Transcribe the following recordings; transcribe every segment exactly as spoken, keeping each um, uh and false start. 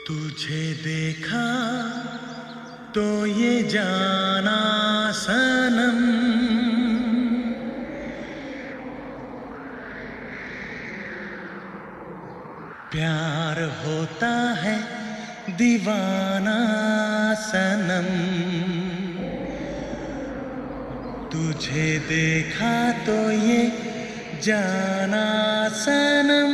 तुझे देखा तो ये जाना सनम, प्यार होता है दीवाना सनम। तुझे देखा तो ये जाना सनम।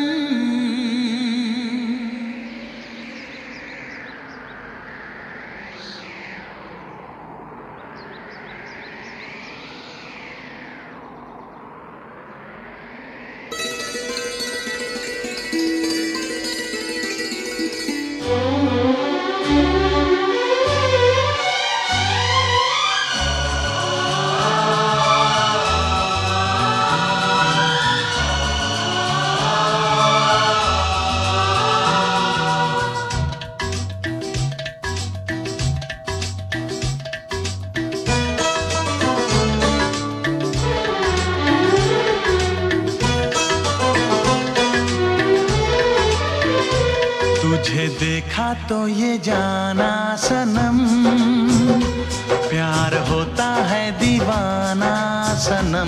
तुझे देखा तो ये जाना सनम, प्यार होता है दीवाना सनम।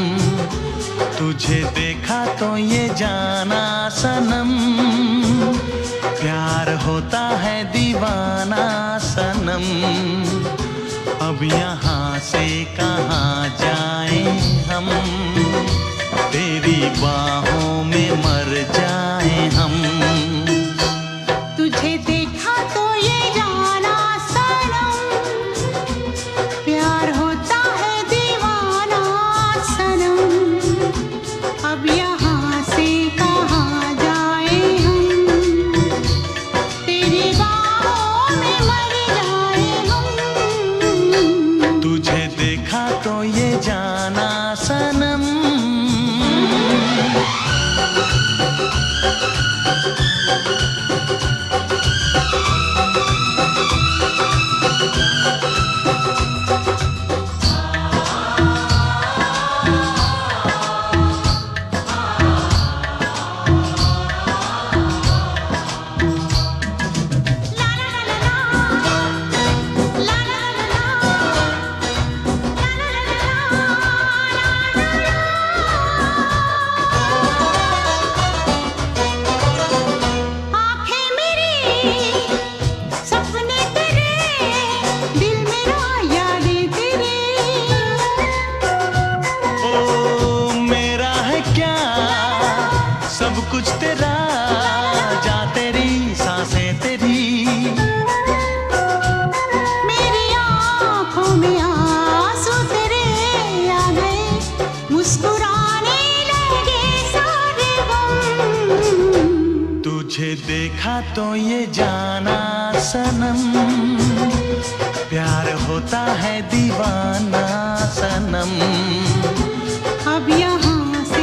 तुझे देखा तो ये जाना सनम, प्यार होता है दीवाना सनम। अब यहाँ से कहाँ जाएं हम, तेरी बाहों में मर जाएं हम। तुझे देखा तो ये जाना सनम, प्यार होता है दीवाना सनम। अब यहाँ से कहाँ जाए हम, तेरी बाहों में मर जाए हम। तुझे देखा तो ये जाना सनम। सब कुछ तेरा, जा तेरी सांसें तेरी। मेरी आँखों में आंसू तेरे आ गए, मुस्कुराने लगे सारे गम। तुझे देखा तो ये जाना सनम, प्यार होता है दीवाना सनम। अब यहाँ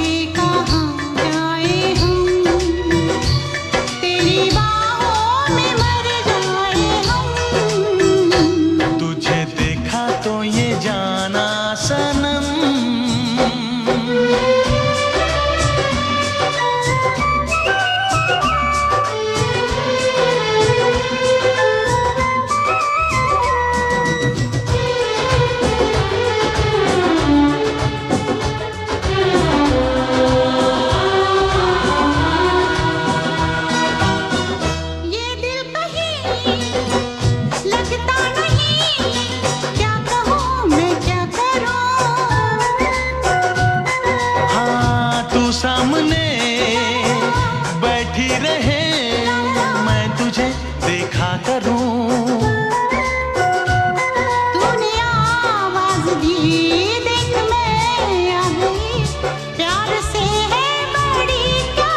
सामने बैठी रहे, मैं तुझे देखा करूं। तूने आवाज दी, देख मैं आ गई, प्यार से है बड़ी क्या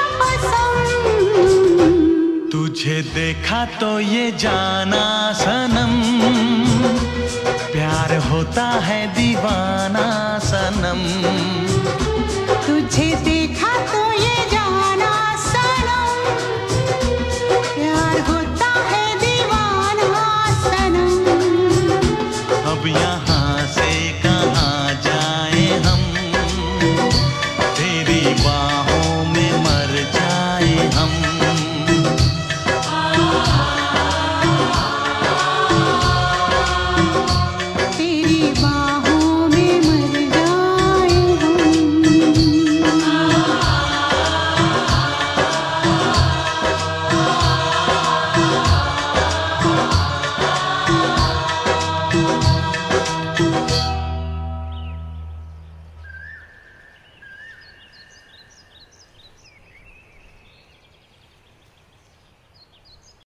पसंद। तुझे देखा तो ये जाना सनम, प्यार होता है दीवाना सनम।